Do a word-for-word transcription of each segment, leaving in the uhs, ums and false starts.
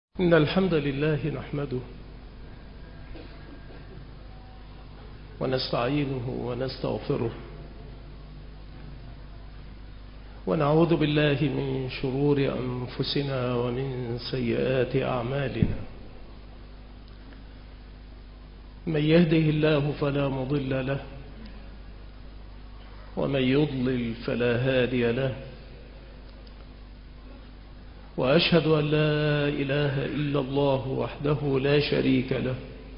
إن الحمد لله نحمده ونستعينه ونستغفره ونعوذ بالله من شرور أنفسنا ومن سيئات أعمالنا. من يهده الله فلا مضل له ومن يضلل فلا هادي له، وأشهد أن لا إله إلا الله وحده لا شريك له،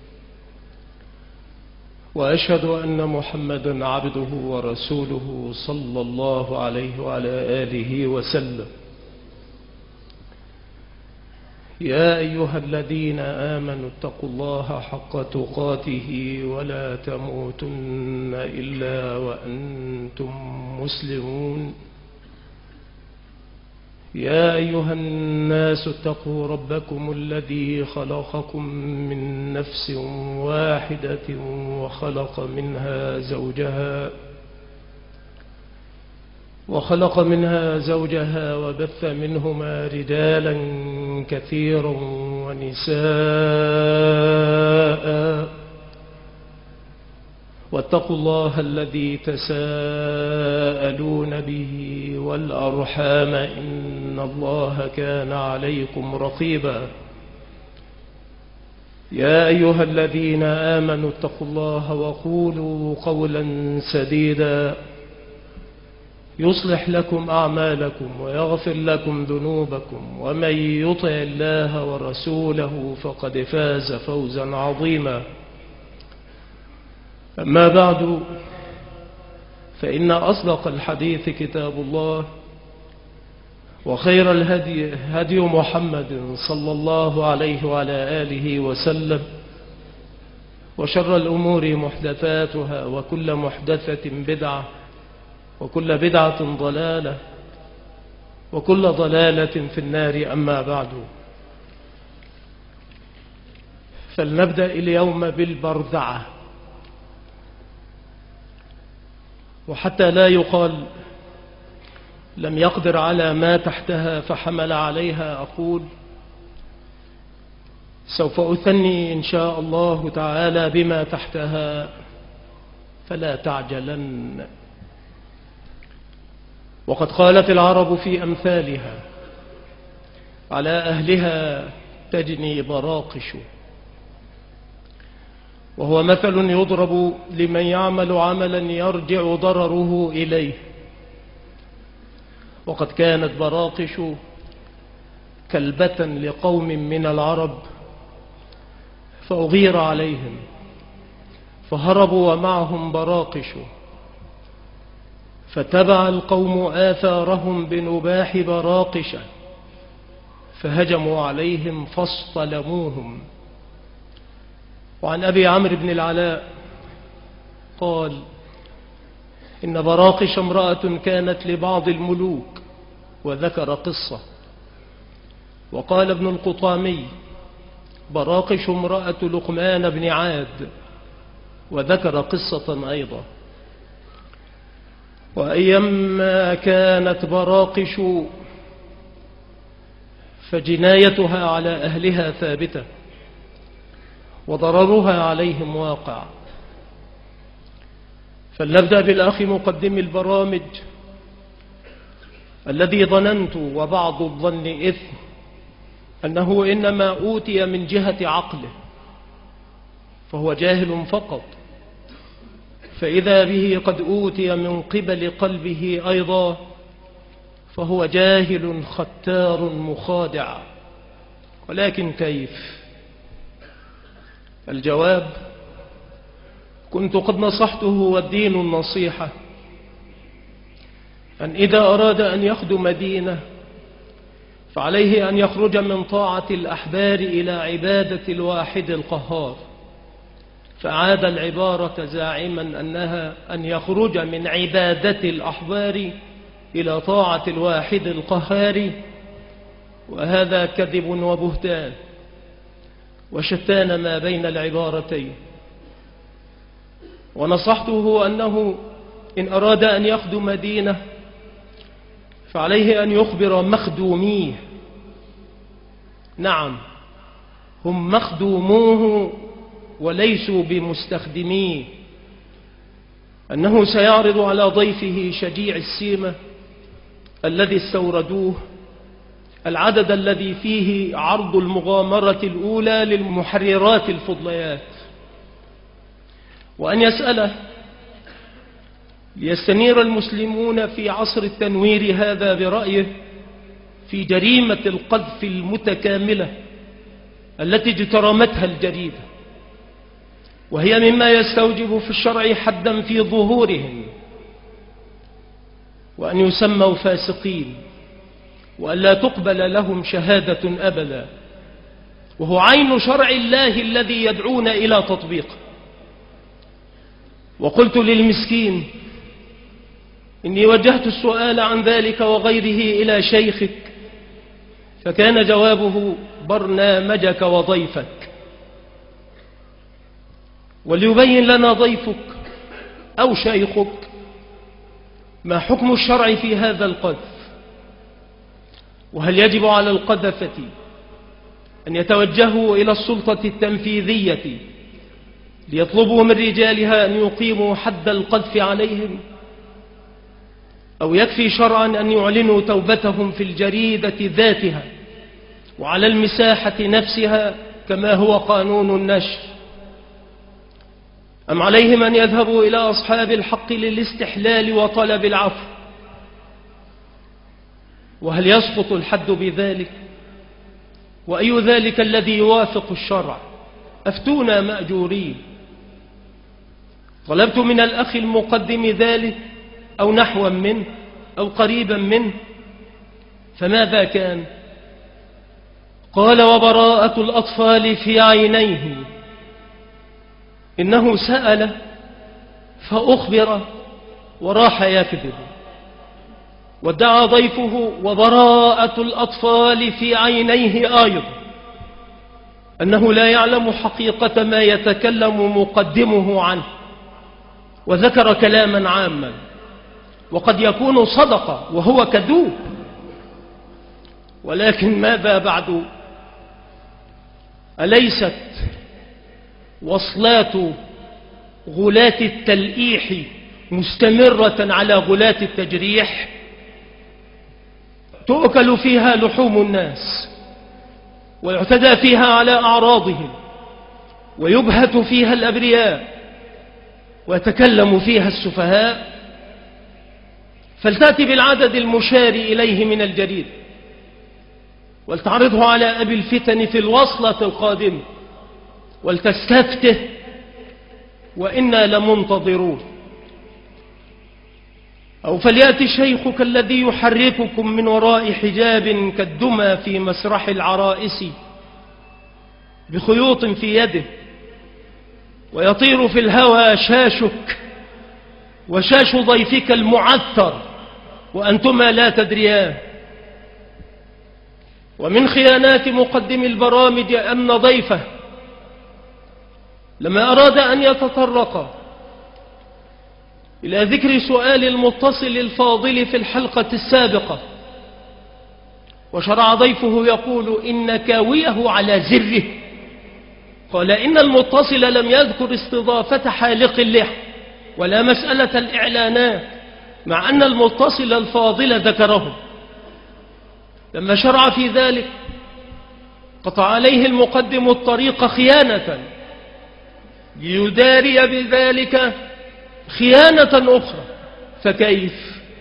وأشهد أن محمدا عبده ورسوله صلى الله عليه وعلى آله وسلم. يا أيها الذين آمنوا اتقوا الله حق تقاته ولا تموتن إلا وأنتم مسلمون. يا أيها الناس اتقوا ربكم الذي خلقكم من نفس واحدة وخلق منها زوجها وخلق منها زوجها وبث منهما رجالا كثيرا ونساء، واتقوا الله الذي تساءلون به والأرحام إن الله كان عليكم رقيبا. يا أيها الذين آمنوا اتقوا الله وقولوا قولا سديدا يصلح لكم أعمالكم ويغفر لكم ذنوبكم، ومن يطع الله ورسوله فقد فاز فوزا عظيما. أما بعد، فإن أصدق الحديث كتاب الله، وخير الهدي هدي محمد صلى الله عليه وعلى آله وسلم، وشر الأمور محدثاتها، وكل محدثة بدعة، وكل بدعة ضلالة، وكل ضلالة في النار. أما بعد، فلنبدأ اليوم بالبردعة. وحتى لا يقال لم يقدر على ما تحتها فحمل عليها، أقول سوف أثني إن شاء الله تعالى بما تحتها، فلا تعجلن. وقد قالت العرب في أمثالها: على أهلها تجني براقش. وهو مثل يضرب لمن يعمل عملا يرجع ضرره إليه. وقد كانت براقش كلبة لقوم من العرب، فأغير عليهم فهربوا ومعهم براقش، فتبع القوم آثارهم بنباح براقش، فهجموا عليهم فاصطلموهم. وعن أبي عمرو بن العلاء قال: إن براقش امرأة كانت لبعض الملوك، وذكر قصة. وقال ابن القطامي: براقش امرأة لقمان بن عاد، وذكر قصة أيضا. وأيما كانت براقش فجنايتها على أهلها ثابتة، وضررها عليهم واقع. فلنبدأ بالأخ مقدم البرامج الذي ظننت وبعض الظن إثم أنه إنما أوتي من جهة عقله، فهو جاهل فقط. فإذا به قد أوتي من قبل قلبه أيضا، فهو جاهل ختار مخادع. ولكن كيف؟ الجواب: كنت قد نصحته، والدين النصيحة، أن إذا أراد أن يخدم دينه فعليه أن يخرج من طاعة الأحبار إلى عبادة الواحد القهار. فعاد العبارة زاعما أنها أن يخرج من عبادة الأحبار إلى طاعة الواحد القهار، وهذا كذب وبهتان، وشتان ما بين العبارتين. ونصحته أنه إن أراد أن يخدم دينه فعليه أن يخبر مخدوميه نعم هم مخدوموه وليسوا بمستخدميه، أنه سيعرض على ضيفه شجيع السيمة الذي استوردوه العدد الذي فيه عرض المغامرة الأولى للمحررات الفضليات، وأن يسأله ليستنير المسلمون في عصر التنوير هذا برأيه في جريمة القذف المتكاملة التي اجترمتها الجريدة، وهي مما يستوجب في الشرع حدا في ظهورهم، وأن يسموا فاسقين، وأن لا تقبل لهم شهادة أبدا، وهو عين شرع الله الذي يدعون إلى تطبيقه. وقلت للمسكين إني وجهت السؤال عن ذلك وغيره إلى شيخك، فكان جوابه برنامجك وضيفك. وليبين لنا ضيفك أو شيخك ما حكم الشرع في هذا القذف، وهل يجب على القذفة أن يتوجهوا إلى السلطة التنفيذية ليطلبوا من رجالها أن يقيموا حد القذف عليهم، أو يكفي شرعا أن يعلنوا توبتهم في الجريدة ذاتها وعلى المساحة نفسها كما هو قانون النشر، أم عليهم أن يذهبوا إلى أصحاب الحق للاستحلال وطلب العفو؟ وهل يسقط الحد بذلك؟ وأي ذلك الذي يوافق الشرع؟ أفتونا مأجورين. طلبت من الأخ المقدم ذلك أو نحوا منه أو قريبا منه، فماذا كان؟ قال: وبراءة الأطفال في عينيه، إنه سأل فأخبر وراح يكذب. وادعى ضيفه وبراءة الأطفال في عينيه أيضا أنه لا يعلم حقيقة ما يتكلم مقدمه عنه، وذكر كلاما عاما وقد يكون صدق وهو كذوب. ولكن ماذا بعد؟ أليست وصلات غلاة التلقيح مستمرة على غلاة التجريح؟ تؤكل فيها لحوم الناس، ويعتدى فيها على أعراضهم، ويبهت فيها الأبرياء، ويتكلم فيها السفهاء. فلتأتي بالعدد المشار إليه من الجريد ولتعرضه على أبي الفتن في الوصلة القادمة ولتستفته، وإنا لمنتظرون. أو فليأتي شيخك الذي يحرككم من وراء حجاب كالدمى في مسرح العرائس بخيوط في يده، ويطير في الهوى شاشك وشاش ضيفك المعثر وأنتما لا تدريان. ومن خيانات مقدم البرامج أن ضيفه لما أراد أن يتطرق إلى ذكر سؤال المتصل الفاضل في الحلقة السابقة، وشرع ضيفه يقول إن كاويه على زره، قال إن المتصل لم يذكر استضافة حالق اللحى ولا مسألة الإعلانات، مع أن المتصل الفاضل ذكره. لما شرع في ذلك قطع عليه المقدم الطريق خيانة ليداري بذلك خيانة أخرى. فكيف؟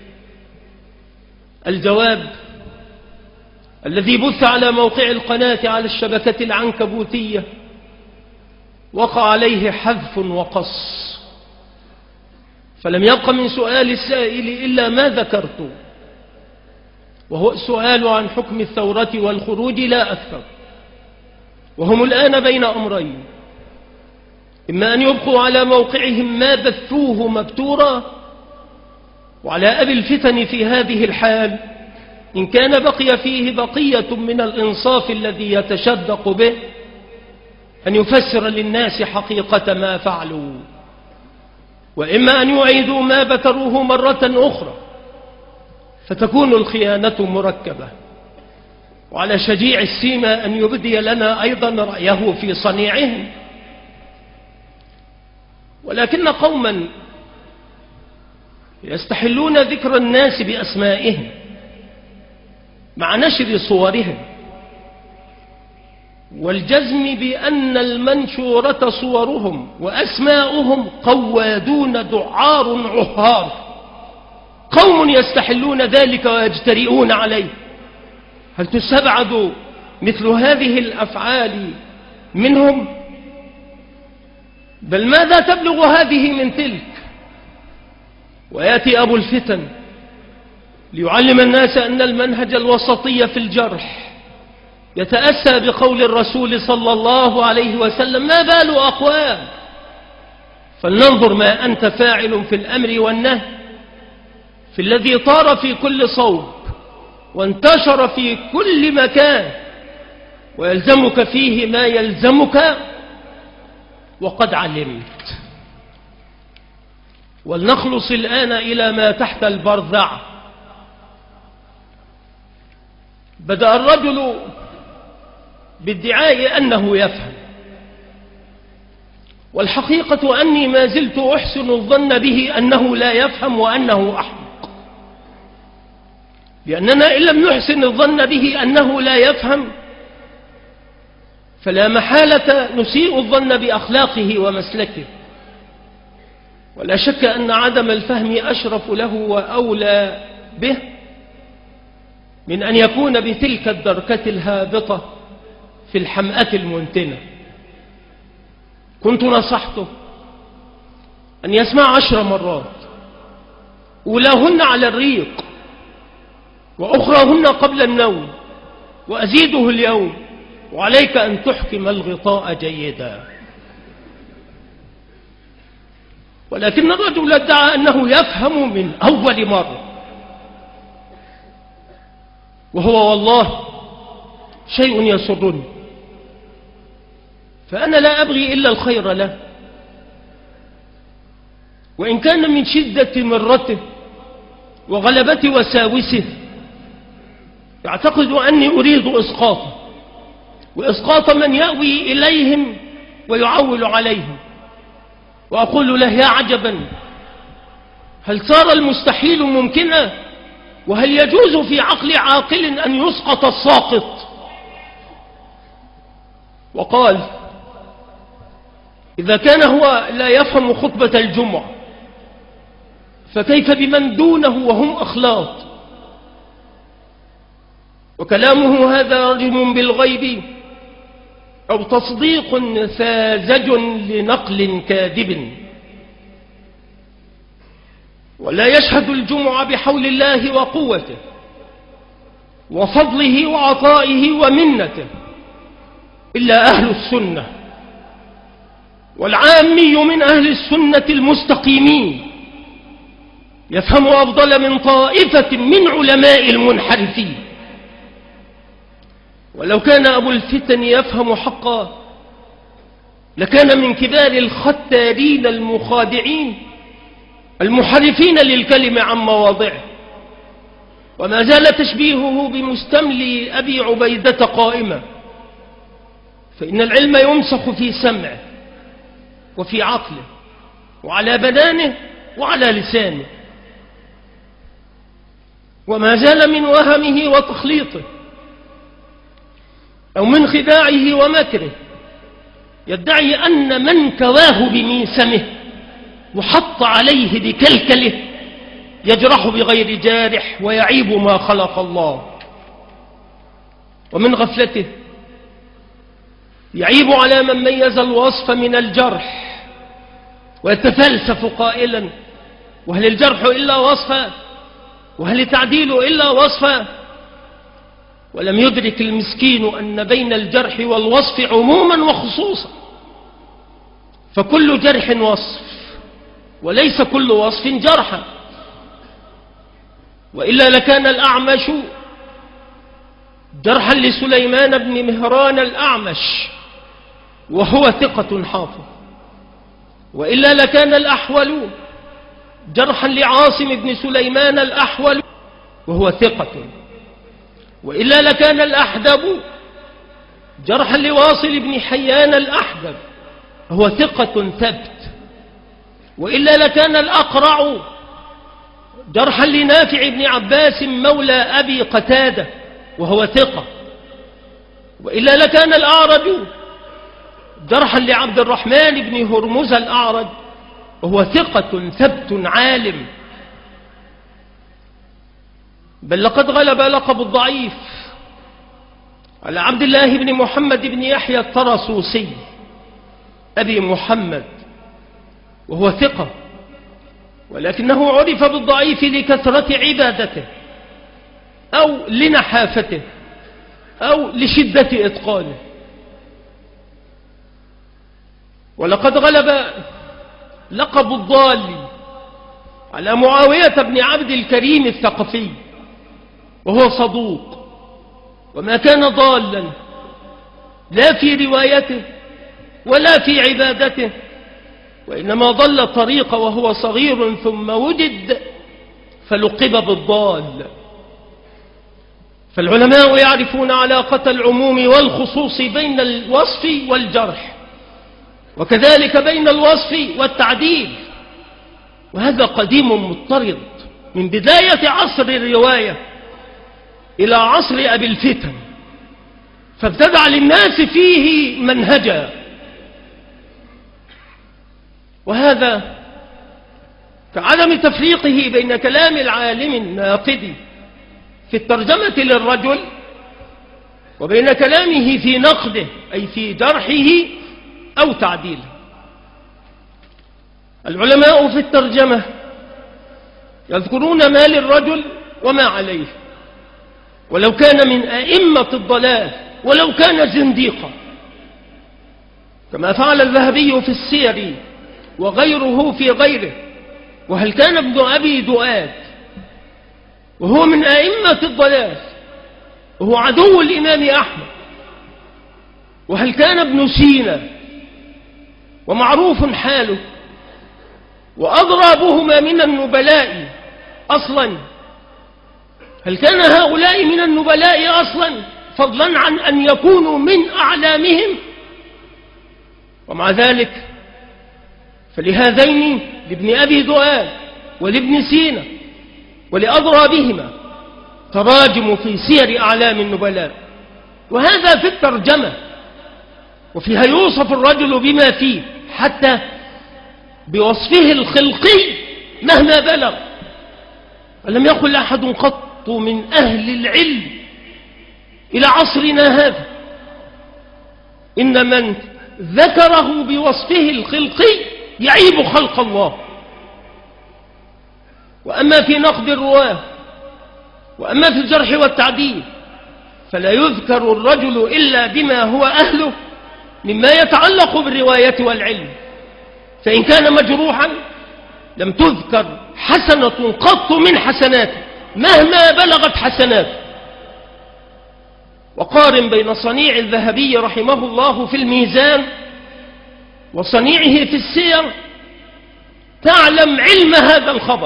الجواب الذي بث على موقع القناة على الشبكة العنكبوتية وقع عليه حذف وقص، فلم يبق من سؤال السائل إلا ما ذكرت، وهو السؤال عن حكم الثورة والخروج لا أكثر. وهم الآن بين أمرين: إما أن يبقوا على موقعهم ما بثوه مبتورا، وعلى أبي الفتن في هذه الحال إن كان بقي فيه بقية من الإنصاف الذي يتشدق به أن يفسر للناس حقيقة ما فعلوا، وإما أن يعيدوا ما بتروه مرة أخرى فتكون الخيانة مركبة. وعلى شجيع السيمة أن يبدي لنا أيضا رأيه في صنيعهم. ولكن قوما يستحلون ذكر الناس بأسمائهم مع نشر صورهم والجزم بأن المنشورة صورهم وأسماؤهم قوادون دعار عهار، قوم يستحلون ذلك ويجترئون عليه. هل تستبعد مثل هذه الأفعال منهم؟ بل ماذا تبلغ هذه من تلك؟ ويأتي أبو الفتن ليعلم الناس أن المنهج الوسطي في الجرح يتأسى بقول الرسول صلى الله عليه وسلم: ما بال أقوام؟ فلننظر ما أنت فاعل في الأمر والنهي، في الذي طار في كل صوب وانتشر في كل مكان، ويلزمك فيه ما يلزمك وقد علمت. ولنخلص الآن إلى ما تحت البرذع. بدأ الرجل بادعاء أنه يفهم، والحقيقة أني ما زلت أحسن الظن به أنه لا يفهم وأنه أحمق، لأننا إن لم نحسن الظن به أنه لا يفهم فلا محالة نسيء الظن بأخلاقه ومسلكه. ولا شك أن عدم الفهم أشرف له وأولى به من أن يكون بتلك الدركة الهابطة في الحمأة المنتنة. كنت نصحته أن يسمع عشر مرات، أولاهن على الريق وأخراهن قبل النوم، وأزيده اليوم: وعليك أن تحكم الغطاء جيدا. ولكن الرجل ادعى أنه يفهم من أول مرة، وهو والله شيء يسرني، فأنا لا أبغي إلا الخير له، وإن كان من شدة مرته وغلبة وساوسه يعتقد أني أريد إسقاطه وإسقاط من يأوي إليهم ويعول عليهم. وأقول له: يا عجبا، هل صار المستحيل ممكنا؟ وهل يجوز في عقل عاقل أن يسقط الساقط؟ وقال: إذا كان هو لا يفهم خطبة الجمعة فكيف بمن دونه وهم أخلاط؟ وكلامه هذا رجم بالغيب أو تصديق ساذج لنقل كاذب. ولا يشهد الجمعة بحول الله وقوته وفضله وعطائه ومنته إلا أهل السنة، والعامي من أهل السنة المستقيمين يفهم أفضل من طائفة من علماء المنحرفين. ولو كان أبو الفتن يفهم حقا لكان من كبار الختارين المخادعين المحرفين للكلمة عن مواضعه. وما زال تشبيهه بمستملي أبي عبيدة قائمة، فإن العلم يمسخ في سمعه وفي عقله وعلى بدانه وعلى لسانه. وما زال من وهمه وتخليطه أو من خداعه ومكره يدعي أن من كواه بميسمه وحط عليه بكلكله يجرح بغير جارح ويعيب ما خلق الله. ومن غفلته يعيب على من ميز الوصف من الجرح ويتفلسف قائلا: وهل الجرح إلا وصفا؟ وهل التعديل إلا وصفا؟ ولم يدرك المسكين أن بين الجرح والوصف عموما وخصوصا، فكل جرح وصف وليس كل وصف جرحا، وإلا لكان الأعمش جرحا لسليمان بن مهران الأعمش وهو ثقة حافظ، وإلا لكان الأحول جرحا لعاصم بن سليمان الأحول وهو ثقة. وإلا لكان الأحدب جرحا لواصل بن حيان الأحدب هو ثقة ثبت، وإلا لكان الأقرع جرحا لنافع بن عباس مولى أبي قتادة وهو ثقة، وإلا لكان الأعرج جرحا لعبد الرحمن بن هرمز الأعرج وهو ثقة ثبت عالم. بل لقد غلب لقب الضعيف على عبد الله بن محمد بن يحيى الطرسوسي أبي محمد وهو ثقة، ولكنه عرف بالضعيف لكثرة عبادته أو لنحافته أو لشدة إتقانه. ولقد غلب لقب الضال على معاوية بن عبد الكريم الثقفي وهو صدوق، وما كان ضالا لا في روايته ولا في عبادته، وإنما ضل الطريق وهو صغير ثم وجد فلقب بالضال. فالعلماء يعرفون علاقة العموم والخصوص بين الوصف والجرح، وكذلك بين الوصف والتعديل، وهذا قديم مضطرد من بداية عصر الرواية إلى عصر أبي الفتن، فابتدع للناس فيه منهجا. وهذا كعدم تفريقه بين كلام العالم الناقد في الترجمة للرجل وبين كلامه في نقده أي في جرحه أو تعديله. العلماء في الترجمة يذكرون ما للرجل وما عليه، ولو كان من أئمة الضلال ولو كان زنديقا، كما فعل الذهبي في السير وغيره في غيره. وهل كان ابن أبي دؤاد وهو من أئمة الضلال وهو عدو الإمام أحمد؟ وهل كان ابن سينا ومعروف حاله وأضرابهما من النبلاء أصلا؟ هل كان هؤلاء من النبلاء أصلا فضلا عن أن يكونوا من أعلامهم؟ ومع ذلك فلهذين لابن أبي دؤاد ولابن سينا ولأضرابهما تراجم في سير أعلام النبلاء. وهذا في الترجمة، وفيها يوصف الرجل بما فيه حتى بوصفه الخلقي مهما بلغ. ولم يقل أحد قط من أهل العلم إلى عصرنا هذا إن من ذكره بوصفه الخلقي يعيب خلق الله. وأما في نقد الرواه وأما في الجرح والتعديل فلا يذكر الرجل إلا بما هو أهله مما يتعلق بالرواية والعلم، فإن كان مجروحا لم تذكر حسنة قط من حسناته مهما بلغت حسناته. وقارن بين صنيع الذهبي رحمه الله في الميزان وصنيعه في السير تعلم علم هذا الخبر.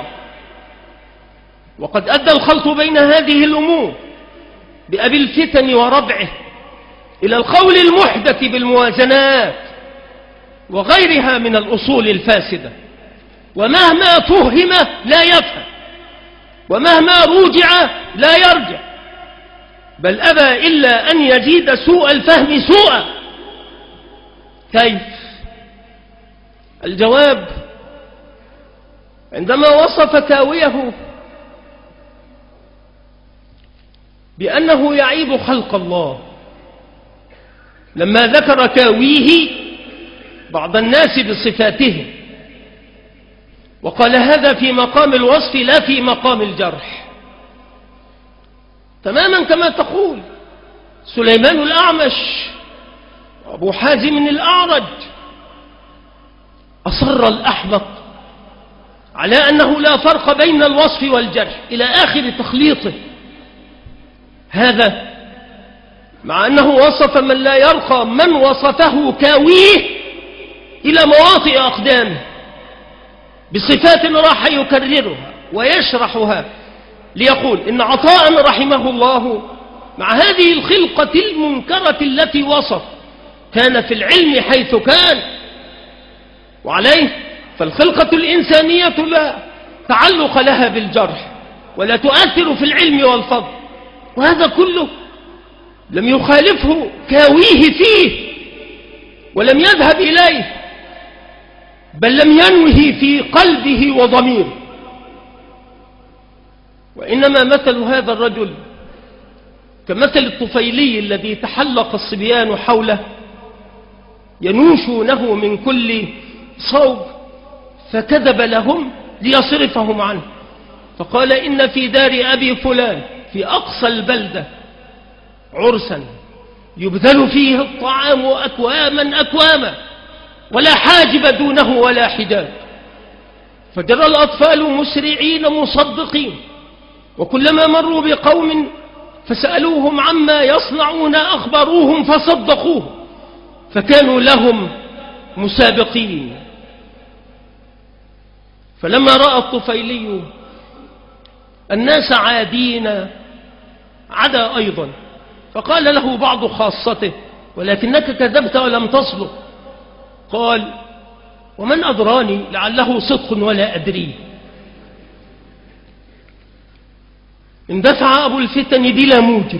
وقد أدى الخلط بين هذه الأمور بأبي الفتن وربعه إلى القول المحدث بالموازنات وغيرها من الأصول الفاسدة، ومهما فهم لا يفهم، ومهما روجع لا يرجع، بل أبى إلا أن يزيد سوء الفهم سوءا. كيف؟ الجواب عندما وصف كاويه بأنه يعيب خلق الله، لما ذكر كاويه بعض الناس بصفاتهم وقال هذا في مقام الوصف لا في مقام الجرح، تماما كما تقول سليمان الأعمش وأبو حازم الأعرج. أصر الأحمق على أنه لا فرق بين الوصف والجرح إلى آخر تخليطه، هذا مع أنه وصف من لا يرقى من وصفه كاويه إلى مواطئ أقدامه بصفات راح يكررها ويشرحها، ليقول إن عطاء رحمه الله مع هذه الخلقة المنكرة التي وصف، كان في العلم حيث كان، وعليه فالخلقة الإنسانية لا تعلق لها بالجرح ولا تؤثر في العلم والفضل، وهذا كله لم يخالفه كاويه فيه ولم يذهب إليه، بل لم ينوه في قلبه وضميره. وإنما مثل هذا الرجل كمثل الطفيلي الذي تحلق الصبيان حوله ينوشونه من كل صوب، فكذب لهم ليصرفهم عنه، فقال إن في دار أبي فلان في أقصى البلدة عرسا يبذل فيه الطعام أكواما أكواما ولا حاجب دونه ولا حجاب، فجرى الأطفال مسرعين مصدقين، وكلما مروا بقوم فسألوهم عما يصنعون أخبروهم فصدقوه، فكانوا لهم مسابقين. فلما رأى الطفيلي الناس عادين عدا أيضا، فقال له بعض خاصته ولكنك كذبت ولم تصدق. قال ومن أدراني لعله صدق ولا أدري. اندفع أبو الفتن بلا موجب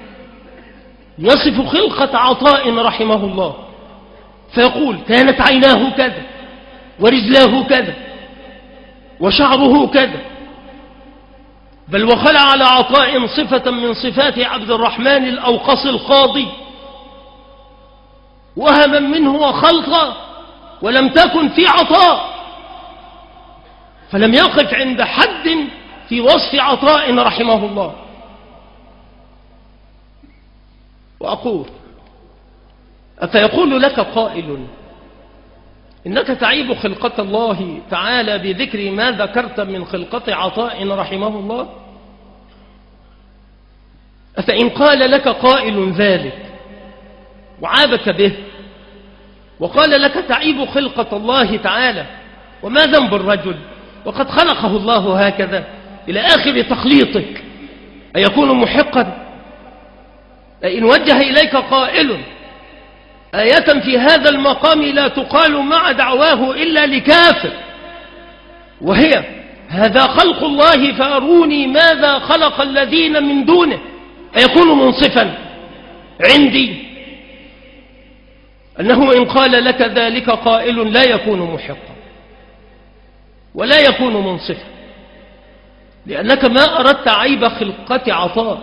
يصف خلقة عطاء رحمه الله، فيقول كانت عيناه كذا ورجلاه كذا وشعره كذا، بل وخلع على عطاء صفة من صفات عبد الرحمن الأوقص القاضي، وهما منه وخلقا ولم تكن في عطاء، فلم يقف عند حد في وصف عطاء رحمه الله. وأقول أفيقول لك قائل إنك تعيب خلقة الله تعالى بذكر ما ذكرت من خلقة عطاء رحمه الله؟ أفإن قال لك قائل ذلك وعابك به وقال لك تعيب خلقة الله تعالى، وما ذنب الرجل وقد خلقه الله هكذا إلى آخر تخليطك، أيكون محقا؟ أئن وجه إليك قائل آية في هذا المقام لا تقال مع دعواه إلا لكافر، وهي هذا خلق الله فأروني ماذا خلق الذين من دونه، أيكون منصفا عندي؟ أنه إن قال لك ذلك قائل لا يكون محقا ولا يكون منصفا، لأنك ما أردت عيب خلقة عطاء،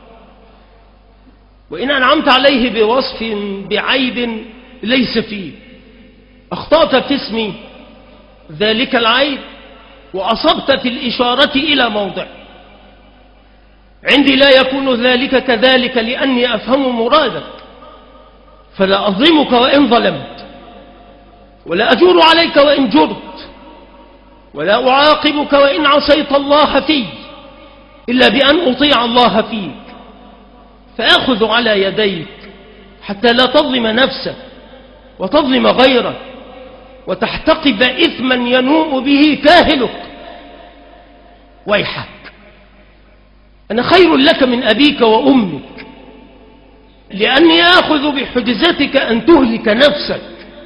وإن أنعمت عليه بوصف بعيب ليس فيه أخطأت في اسم ذلك العيب وأصبت في الإشارة إلى موضع. عندي لا يكون ذلك كذلك لأني أفهم مرادك، فلا أظلمك وإن ظلمت، ولا أجور عليك وإن جرت، ولا أعاقبك وإن عصيت الله في إلا بأن أطيع الله فيك، فأخذ على يديك حتى لا تظلم نفسك وتظلم غيرك وتحتقب إثما ينوء به كاهلك. ويحك، أنا خير لك من أبيك وأمك، لأني آخذ بحجزتك أن تهلك نفسك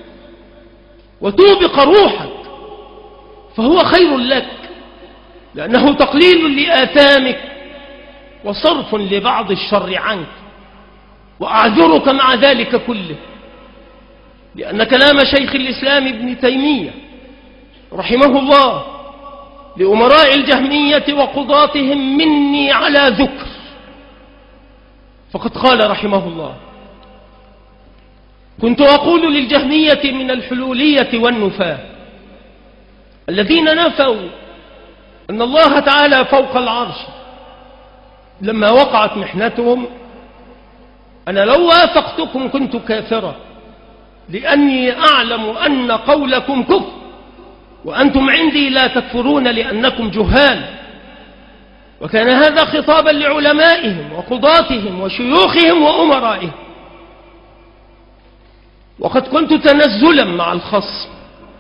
وتوبق روحك، فهو خير لك لأنه تقليل لآثامك وصرف لبعض الشر عنك، وأعذرك مع ذلك كله، لأن كلام شيخ الإسلام ابن تيمية رحمه الله لأمراء الجهمية وقضاتهم مني على ذكر، فقد قال رحمه الله كنت أقول للجهمية من الحلولية والنفاة الذين نفوا أن الله تعالى فوق العرش لما وقعت محنتهم، أنا لو وافقتكم كنت كافرا، لأني أعلم أن قولكم كفر وأنتم عندي لا تكفرون لأنكم جهال. وكان هذا خطابا لعلمائهم وقضاتهم وشيوخهم وأمرائهم. وقد كنت تنزلا مع الخصم،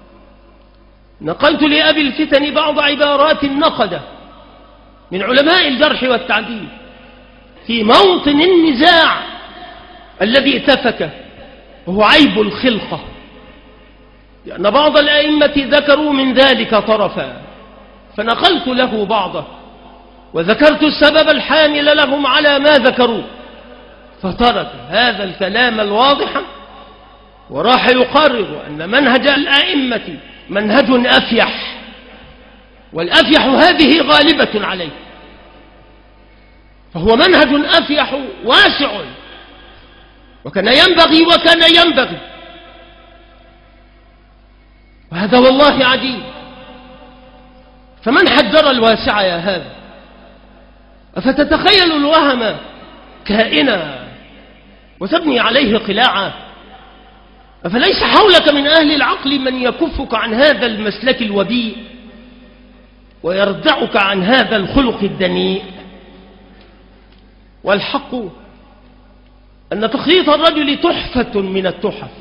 نقلت لأبي الفتن بعض عبارات النقدة من علماء الجرح والتعديل في موطن النزاع الذي اتفك، وهو عيب الخلقة، لأن بعض الأئمة ذكروا من ذلك طرفا، فنقلت له بعضه وذكرت السبب الحامل لهم على ما ذكروا، فترك هذا الكلام الواضح وراح يقرر أن منهج الأئمة منهج أفيح، والأفيح هذه غالبة عليه، فهو منهج أفيح واسع، وكان ينبغي وكان ينبغي وهذا والله عجيب. فمن حجر الواسع يا هذا؟ أفتتخيل الوهم كائنا وتبني عليه قلاعا؟ أفليس حولك من أهل العقل من يكفك عن هذا المسلك الوبيء ويردعك عن هذا الخلق الدنيء؟ والحق أن تخليط الرجل تحفة من التحف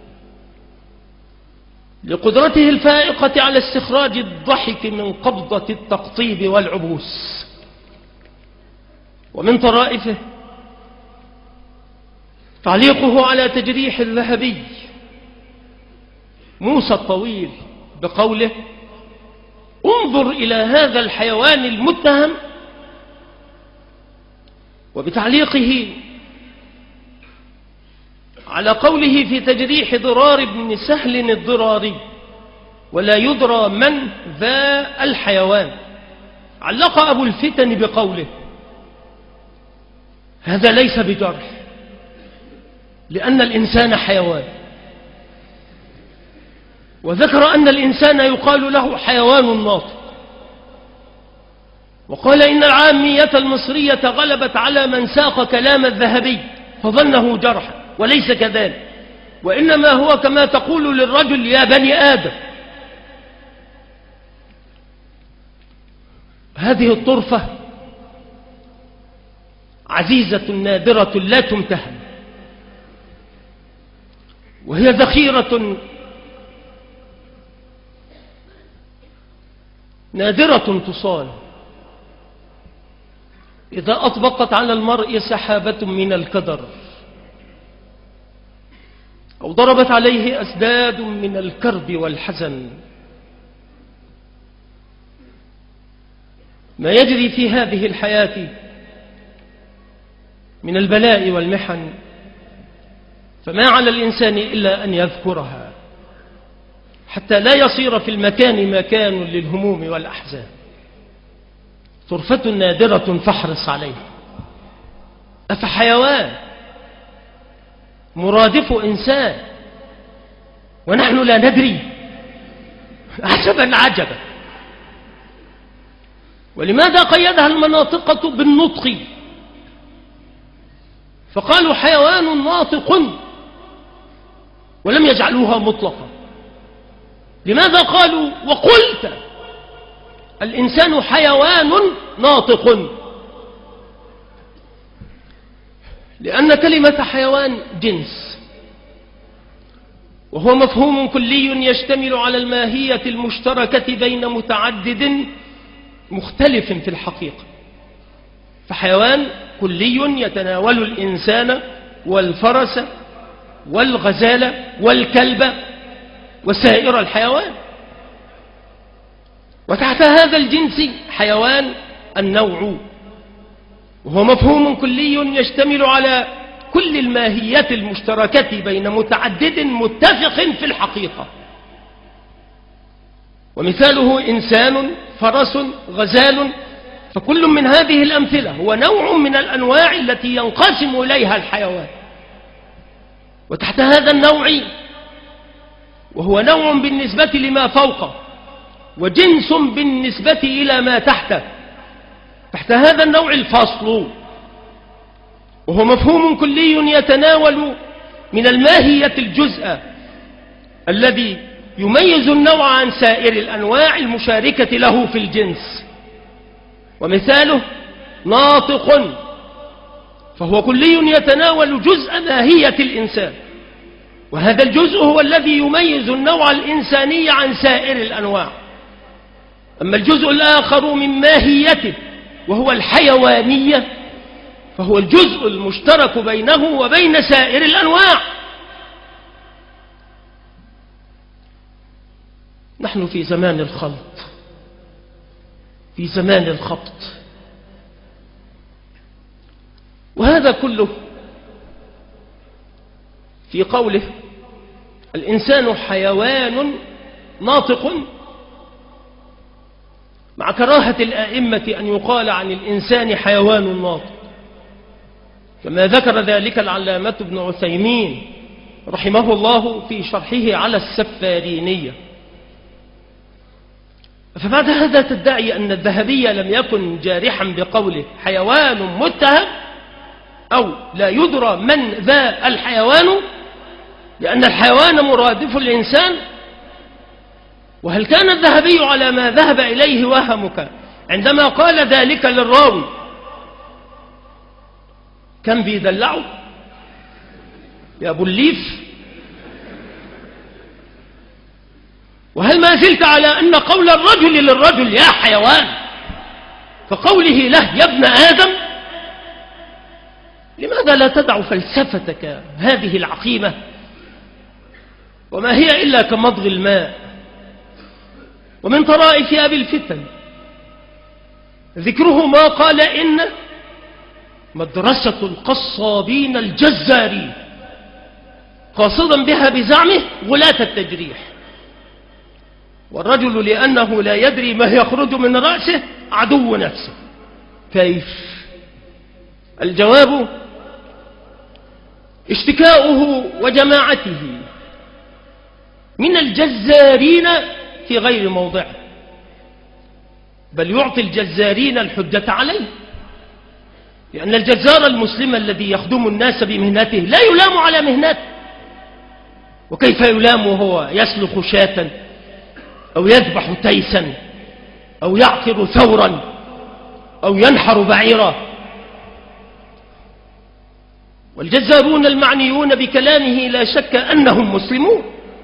لقدرته الفائقة على استخراج الضحك من قبضة التقطيب والعبوس. ومن طرائفه تعليقه على تجريح الذهبي موسى الطويل بقوله: انظر إلى هذا الحيوان المتهم، وبتعليقه على قوله في تجريح ضرار بن سهل الضراري: ولا يدرى من ذا الحيوان. علق أبو الفتن بقوله: هذا ليس بجرح، لأن الإنسان حيوان. وذكر أن الإنسان يقال له حيوان ناطق، وقال إن العامية المصرية غلبت على من ساق كلام الذهبي فظنه جرحا، وليس كذلك، وإنما هو كما تقول للرجل يا بني آدم. هذه الطرفة عزيزة نادرة لا تمتهن، وهي ذخيرة نادرة تصال إذا أطبقت على المرء سحابة من الكدر أو ضربت عليه أسداد من الكرب والحزن. ما يجري في هذه الحياة من البلاء والمحن فما على الإنسان إلا أن يذكرها حتى لا يصير في المكان مكان للهموم والأحزان. طرفة نادرة فاحرص عليها. أفحيوان مرادف إنسان ونحن لا ندري؟ عجبا عجبا. ولماذا قيدها المناطقة بالنطق فقالوا حيوان ناطق ولم يجعلوها مطلقة؟ لماذا قالوا وقلت الإنسان حيوان ناطق؟ لأن كلمة حيوان جنس، وهو مفهوم كلي يشتمل على الماهية المشتركة بين متعدد مختلف في الحقيقة. فحيوان كلي يتناول الإنسان والفرس والغزال والكلب وسائر الحيوان. وتحت هذا الجنس حيوان النوع، وهو مفهوم كلي يشتمل على كل الماهيات المشتركة بين متعدد متفق في الحقيقة. ومثاله إنسان، فرس، غزال، فكل من هذه الأمثلة هو نوع من الأنواع التي ينقسم إليها الحيوان. وتحت هذا النوع، وهو نوع بالنسبة لما فوقه وجنس بالنسبة إلى ما تحته، تحت هذا النوع الفصل، وهو مفهوم كلي يتناول من الماهية الجزء الذي يميز النوع عن سائر الأنواع المشاركة له في الجنس. ومثاله ناطق، فهو كلي يتناول جزء ماهية الإنسان، وهذا الجزء هو الذي يميز النوع الإنساني عن سائر الأنواع. أما الجزء الآخر من ماهيته وهو الحيوانية فهو الجزء المشترك بينه وبين سائر الأنواع. نحن في زمان الخلط، في زمان الخبط، وهذا كله في قوله الإنسان حيوان ناطق، مع كراهة الآئمة أن يقال عن الإنسان حيوان ناطق، كما ذكر ذلك العلامة ابن عثيمين رحمه الله في شرحه على السفارينية. فبعد هذا تدعي أن الذهبي لم يكن جارحا بقوله حيوان متهم، أو لا يدرى من ذا الحيوان، لأن الحيوان مرادف للإنسان. وهل كان الذهبي على ما ذهب إليه وهمك عندما قال ذلك للراوي؟ كان بيدلعه يا أبو الليف؟ وهل ما زلت على أن قول الرجل للرجل يا حيوان فقوله له يا ابن آدم؟ لماذا لا تدع فلسفتك هذه العقيمة وما هي إلا كمضغ الماء؟ ومن طرائف أبي الفتن ذكره ما قال إن مدرسة القصابين الجزارين، قاصدا بها بزعمه غلاة التجريح، والرجل لأنه لا يدري ما يخرج من رأسه عدو نفسه. كيف؟ الجواب اشتكاؤه وجماعته من الجزارين في غير موضعه، بل يعطي الجزارين الحجة عليه، لأن الجزار المسلم الذي يخدم الناس بمهنته لا يلام على مهنته. وكيف يلام وهو يسلخ شاة أو يذبح تيسا أو يعقر ثورا أو ينحر بعيرا؟ والجزارون المعنيون بكلامه لا شك أنهم مسلمون،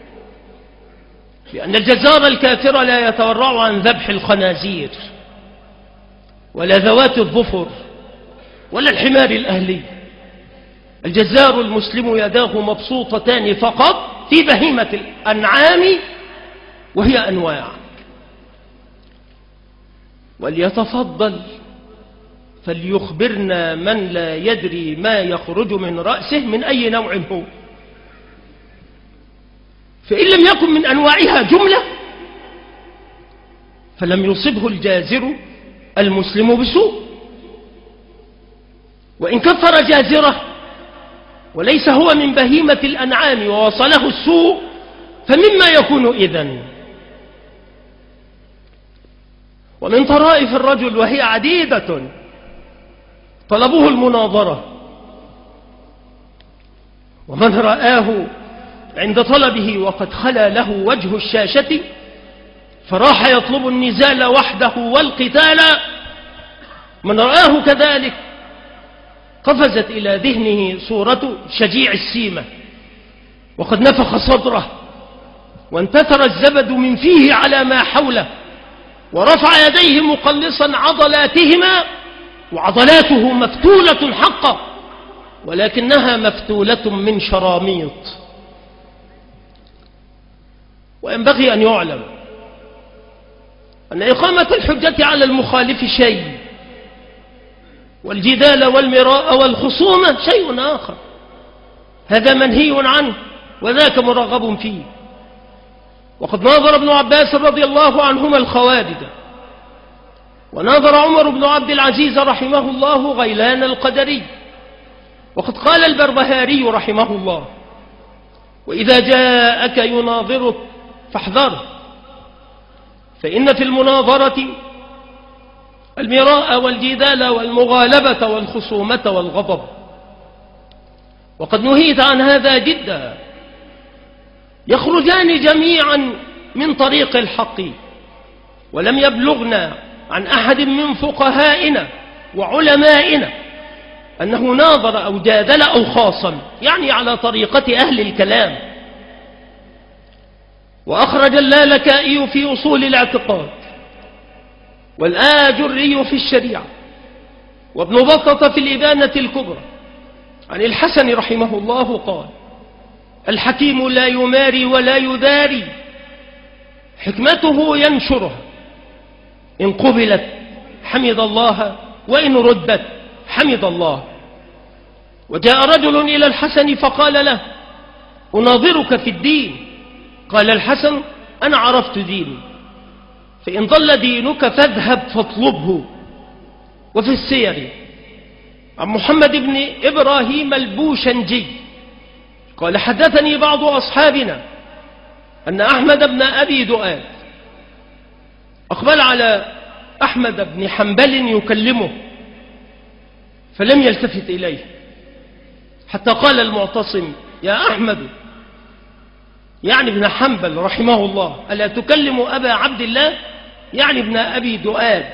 لأن الجزار الكافر لا يتورع عن ذبح الخنازير ولا ذوات الظفر ولا الحمار الأهلي. الجزار المسلم يداه مبسوطتان فقط في بهيمة الأنعام، وهي أنواع. وليتفضل فليخبرنا من لا يدري ما يخرج من رأسه من أي نوع هو، فإن لم يكن من أنواعها جملة فلم يصبه الجازر المسلم بسوء، وإن كفر جازره وليس هو من بهيمة الأنعام ووصله السوء فمما يكون إذن. ومن طرائف الرجل وهي عديدة طلبوه المناظرة، ومن رآه عند طلبه وقد خلا له وجه الشاشة فراح يطلب النزال وحده والقتال، من رآه كذلك قفزت إلى ذهنه صورة شجيع السيمة وقد نفخ صدره وانتثر الزبد من فيه على ما حوله، ورفع يديه مقلصا عضلاتهما، وعضلاته مفتولة حقا ولكنها مفتولة من شراميط. وينبغي أن يعلم أن إقامة الحجة على المخالف شيء، والجدال والمراء والخصومة شيء آخر، هذا منهي عنه وذاك مرغب فيه. وقد ناظر ابن عباس رضي الله عنهما الخوارج، وناظر عمر بن عبد العزيز رحمه الله غيلان القدري. وقد قال البربهاري رحمه الله: وإذا جاءك يناظرك فاحذره، فإن في المناظرة المراء والجدال والمغالبة والخصومة والغضب، وقد نهيت عن هذا جدا. يخرجان جميعا من طريق الحق، ولم يبلغنا عن أحد من فقهائنا وعلمائنا أنه ناظر أو جادل أو خاصم، يعني على طريقة أهل الكلام. وأخرج اللالكائي في أصول الاعتقاد، والآجري في الشريعة، وابن بطة في الإبانة الكبرى عن الحسن رحمه الله قال: الحكيم لا يماري ولا يداري، حكمته ينشرها، إن قبلت حمد الله وإن ردت حمد الله. وجاء رجل إلى الحسن فقال له: أناظرك في الدين. قال الحسن: أنا عرفت ديني، فإن ضل دينك فاذهب فاطلبه. وفي السير عن محمد بن إبراهيم البوشنجي قال: حدثني بعض أصحابنا أن أحمد بن أبي دؤاد أقبل على أحمد بن حنبل يكلمه فلم يلتفت إليه، حتى قال المعتصم: يا أحمد، يعني ابن حنبل رحمه الله، ألا تكلم أبا عبد الله، يعني ابن أبي دؤاد؟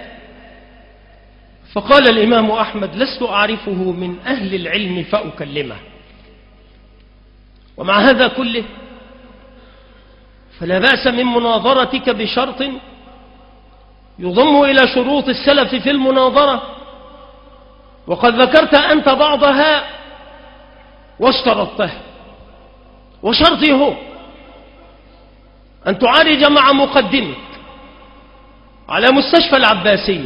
فقال الإمام أحمد: لست أعرفه من أهل العلم فأكلمه. ومع هذا كله فلا بأس من مناظرتك بشرط يضم إلى شروط السلف في المناظرة، وقد ذكرت أنت بعضها واشترطتها. وشرطي هو أن تعالج مع مقدمك على مستشفى العباسية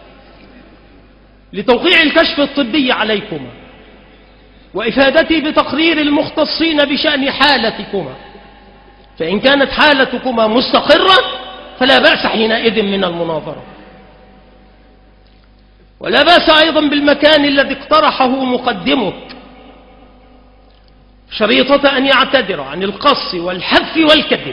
لتوقيع الكشف الطبي عليكما وإفادتي بتقرير المختصين بشأن حالتكما، فإن كانت حالتكما مستقرة فلا بأس حينئذ من المناظرة. ولا بأس أيضا بالمكان الذي اقترحه مقدمك، شريطة أن يعتذر عن القص والحذف والكذب،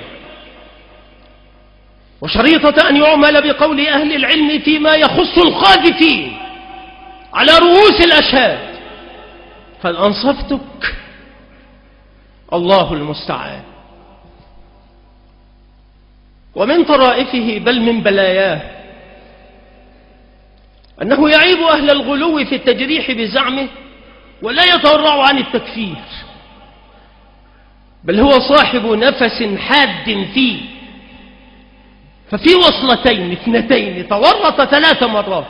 وشريطة أن يعمل بقول أهل العلم فيما يخص القاذفين على رؤوس الأشهاد. قد أنصفتك، الله المستعان. ومن طرائفه بل من بلاياه أنه يعيب أهل الغلو في التجريح بزعمه ولا يتورع عن التكفير، بل هو صاحب نفس حاد فيه، ففي وصلتين اثنتين تورط ثلاث مرات.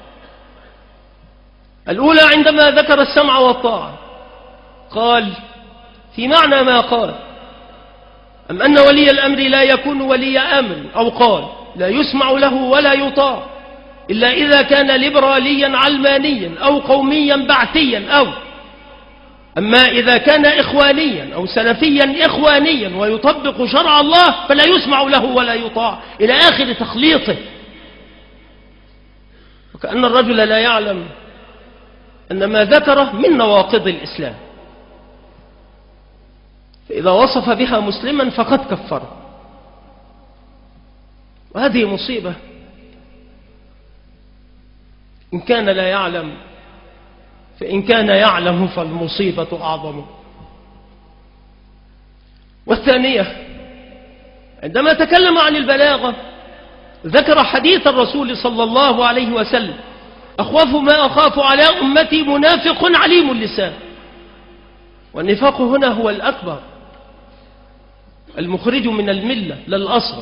الأولى عندما ذكر السمع والطاعة قال في معنى ما قال: أم أن ولي الأمر لا يكون ولي أمر، أو قال لا يسمع له ولا يطاع إلا إذا كان ليبراليا علمانيا أو قوميا بعثيا، أو أما إذا كان إخوانيا أو سلفيا إخوانيا ويطبق شرع الله فلا يسمع له ولا يطاع، إلى آخر تخليطه. وكأن الرجل لا يعلم أن ما ذكره من نواقض الإسلام، فإذا وصف بها مسلما فقد كفره، وهذه مصيبة إن كان لا يعلم، فإن كان يعلم فالمصيبة أعظم. والثانية عندما تكلم عن البلاغة ذكر حديث الرسول صلى الله عليه وسلم: أخوف ما أخاف على أمتي منافق عليم اللسان. والنفاق هنا هو الأكبر المخرج من الملة لا الأصغر.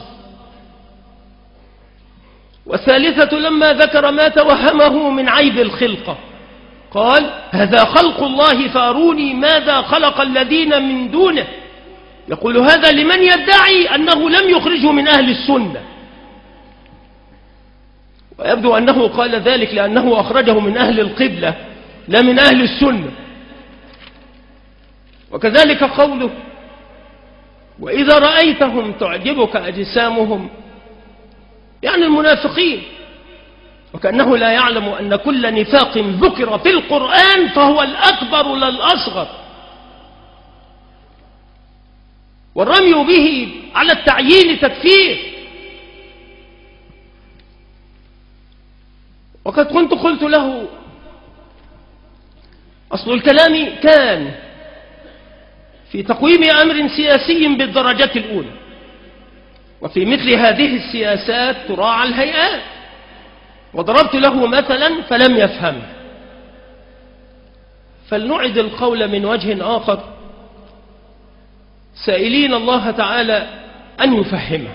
والثالثة لما ذكر ما توهمه من عيب الخلقة قال: هذا خلق الله فاروني ماذا خلق الذين من دونه. يقول هذا لمن يدعي أنه لم يخرجه من أهل السنة، ويبدو أنه قال ذلك لأنه أخرجه من أهل القبلة لا من أهل السنة. وكذلك قوله: وإذا رأيتهم تعجبك أجسامهم، يعني المنافقين، وكأنه لا يعلم أن كل نفاق ذكر في القرآن فهو الأكبر لا الأصغر، والرمي به على التعيين تكفير. وقد كنت قلت له: أصل الكلام كان في تقويم أمر سياسي بالدرجة الأولى، وفي مثل هذه السياسات تراعى الهيئات، وضربت له مثلا فلم يفهم. فلنعد القول من وجه آخر سائلين الله تعالى أن يفهمه.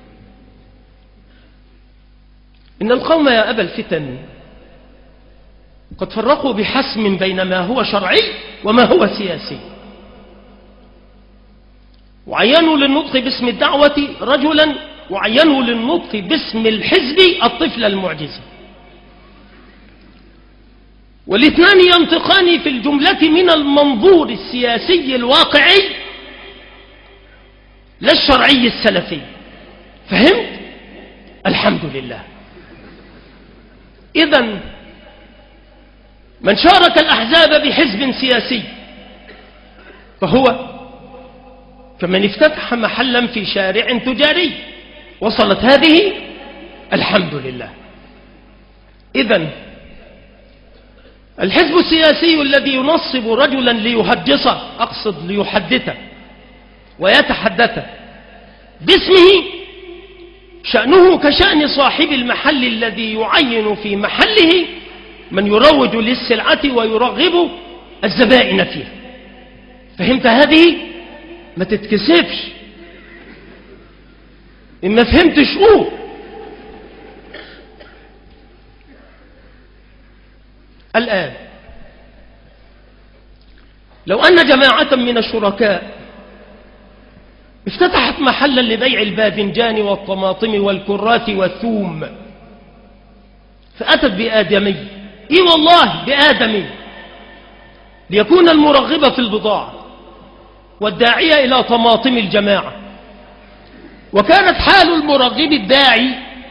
إن القوم يا أبا الفتن قد فرقوا بحسم بين ما هو شرعي وما هو سياسي، وعينوا للنطق باسم الدعوة رجلا، وعينوا للنطق باسم الحزب الطفل المعجزي، والاثنان ينطقان في الجملة من المنظور السياسي الواقعي لا الشرعي السلفي. فهمت؟ الحمد لله. إذن من شارك الأحزاب بحزب سياسي فهو كمن افتتح محلا في شارع تجاري. وصلت هذه؟ الحمد لله. إذن الحزب السياسي الذي ينصب رجلا ليهجصه، أقصد ليحدثه ويتحدث باسمه، شأنه كشأن صاحب المحل الذي يعين في محله من يروج للسلعة ويرغب الزبائن فيها. فهمت هذه؟ ما تتكسفش، إن ما فهمتش قول. الآن لو أن جماعة من الشركاء افتتحت محلا لبيع الباذنجان والطماطم والكرات والثوم، فأتت بآدمي، إي والله بآدمي، ليكون المرغب في البضاعة والداعية إلى طماطم الجماعة، وكانت حال المرغب الداعي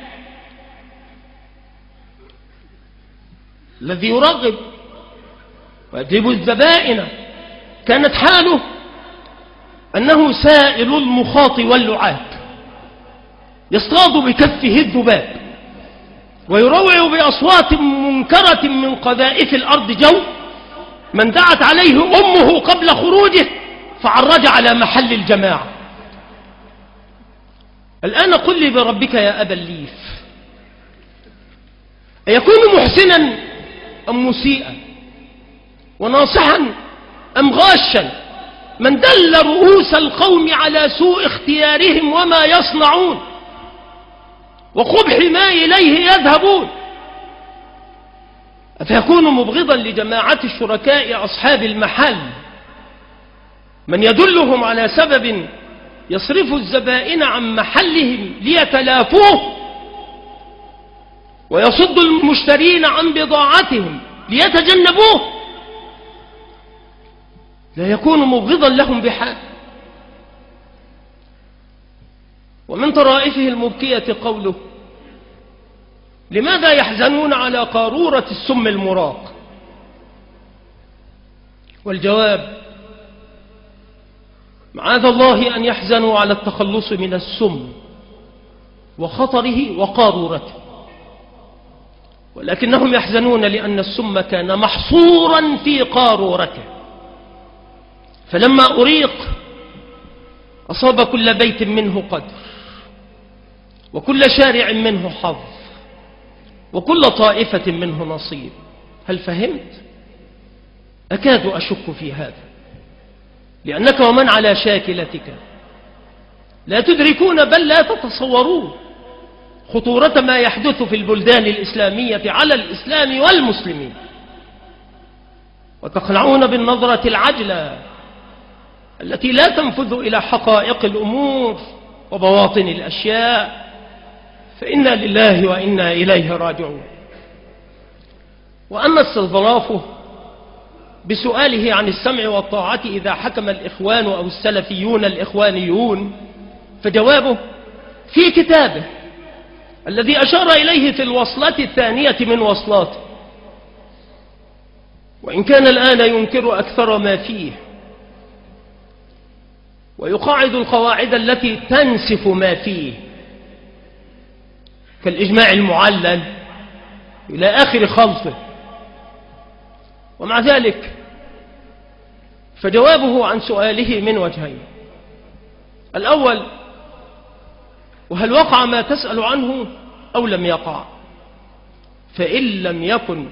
الذي يرغب ويجلب الزبائن، كانت حاله أنه سائل المخاط واللعاب، يصطاد بكفه الذباب ويروع بأصوات منكرة من قذائف الأرض جو من دعت عليه أمه قبل خروجه فعرج على محل الجماعة. الآن قل لي بربك يا أبا الليف، أيكون محسنا أم مسيئا، وناصحا أم غاشا، من دل رؤوس القوم على سوء اختيارهم وما يصنعون وقبح ما إليه يذهبون؟ أفيكون مبغضا لجماعة الشركاء أصحاب المحل من يدلهم على سبب يصرف الزبائن عن محلهم ليتلافوه ويصد المشترين عن بضاعتهم ليتجنبوه؟ لا يكون مبغضا لهم بحال. ومن طرائفه المبكية قوله: لماذا يحزنون على قارورة السم المراق؟ والجواب: معاذ الله أن يحزنوا على التخلص من السم وخطره وقارورته، ولكنهم يحزنون لأن السم كان محصورا في قارورته، فلما أريق أصاب كل بيت منه قدر، وكل شارع منه حظ، وكل طائفة منه نصيب. هل فهمت؟ أكاد أشك في هذا، لأنك ومن على شاكلتك لا تدركون بل لا تتصورون خطورة ما يحدث في البلدان الإسلامية على الإسلام والمسلمين، وتقنعون بالنظرة العجلة التي لا تنفذ إلى حقائق الأمور وبواطن الأشياء، فإنا لله وإنا إليه راجعون. وأما استظرافه بسؤاله عن السمع والطاعة إذا حكم الإخوان أو السلفيون الإخوانيون، فجوابه في كتابه الذي أشار إليه في الوصلة الثانية من وصلاته، وإن كان الآن ينكر أكثر ما فيه ويقاعد القواعد التي تنسف ما فيه كالإجماع المعلل إلى آخر خلطه. ومع ذلك فجوابه عن سؤاله من وجهين: الأول: وهل وقع ما تسأل عنه أو لم يقع؟ فإن لم يكن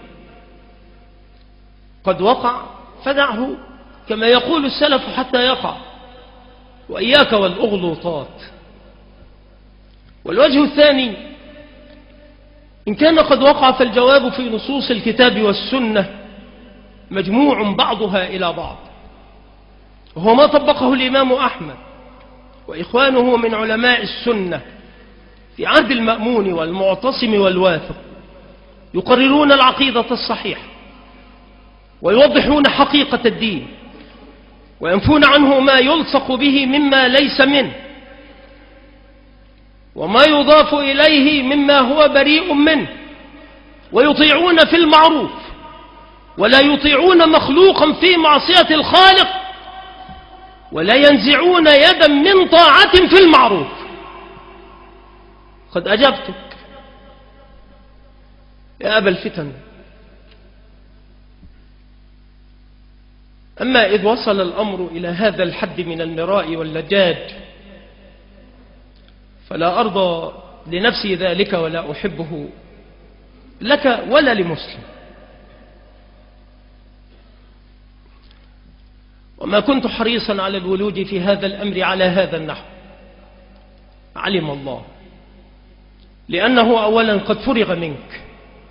قد وقع فدعه كما يقول السلف حتى يقع، وإياك والأغلوطات. والوجه الثاني: إن كان قد وقع فالجواب في نصوص الكتاب والسنة مجموع بعضها إلى بعض، وهو ما طبقه الإمام أحمد وإخوانه من علماء السنة في عهد المأمون والمعتصم والواثق، يقررون العقيدة الصحيحة ويوضحون حقيقة الدين وينفون عنه ما يلصق به مما ليس منه وما يضاف إليه مما هو بريء منه، ويطيعون في المعروف ولا يطيعون مخلوقا في معصية الخالق، ولا ينزعون يدا من طاعة في المعروف. قد أجبتك يا أبا الفتن. أما إذ وصل الأمر إلى هذا الحد من المراء واللجاج فلا أرضى لنفسي ذلك ولا أحبه لك ولا لمسلم. وما كنت حريصا على الولوج في هذا الأمر على هذا النحو، علم الله، لأنه أولا قد فرغ منك،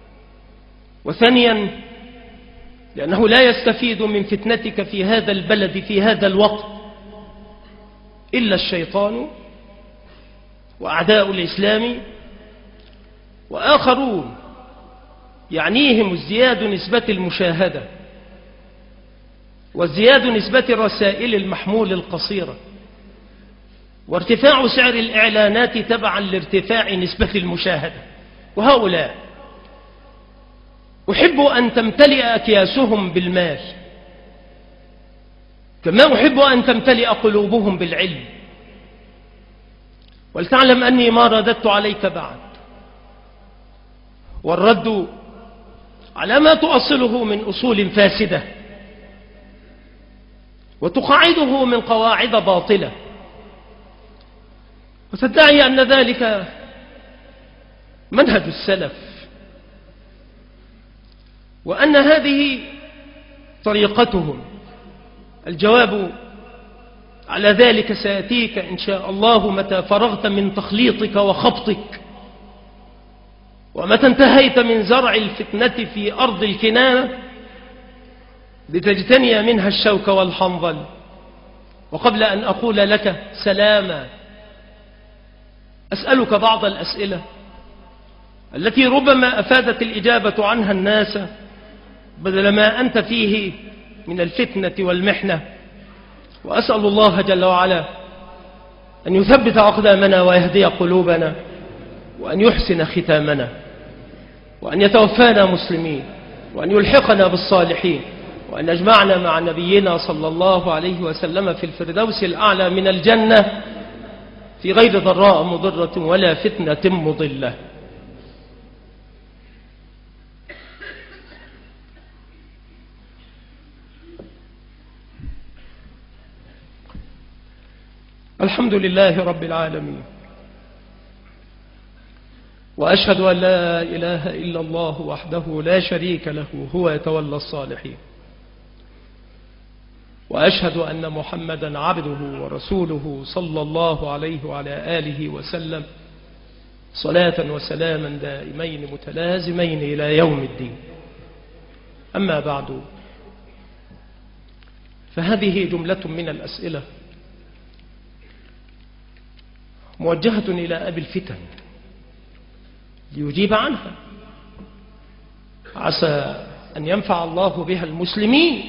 وثانيا لأنه لا يستفيد من فتنتك في هذا البلد في هذا الوقت إلا الشيطان وأعداء الإسلام وآخرون يعنيهم ازدياد نسبة المشاهدة وازدياد نسبة الرسائل المحمول القصيرة وارتفاع سعر الإعلانات تبعا لارتفاع نسبة المشاهدة. وهؤلاء أحب أن تمتلئ أكياسهم بالمال كما أحب أن تمتلئ قلوبهم بالعلم. ولتعلم أني ما رددت عليك بعد، والرد على ما تؤصله من أصول فاسدة وتقاعده من قواعد باطلة وتدعي أن ذلك منهج السلف وأن هذه طريقتهم. الجواب على ذلك سيأتيك إن شاء الله متى فرغت من تخليطك وخبطك، ومتى انتهيت من زرع الفتنة في أرض الكنانة لتجتني منها الشوك والحنظل. وقبل أن أقول لك سلاما أسألك بعض الأسئلة التي ربما أفادت الإجابة عنها الناس بدل ما أنت فيه من الفتنة والمحنة. وأسأل الله جل وعلا أن يثبت أقدامنا ويهدي قلوبنا وأن يحسن ختامنا وأن يتوفانا مسلمين وأن يلحقنا بالصالحين وأن يجمعنا مع نبينا صلى الله عليه وسلم في الفردوس الأعلى من الجنة في غير ضراء مضرة ولا فتنة مضلة. الحمد لله رب العالمين، وأشهد أن لا إله إلا الله وحده لا شريك له هو يتولى الصالحين، وأشهد أن محمدا عبده ورسوله صلى الله عليه وعلى آله وسلم صلاة وسلاما دائمين متلازمين إلى يوم الدين. أما بعد، فهذه جملة من الأسئلة موجهة إلى أبي الفتن ليجيب عنها، عسى أن ينفع الله بها المسلمين.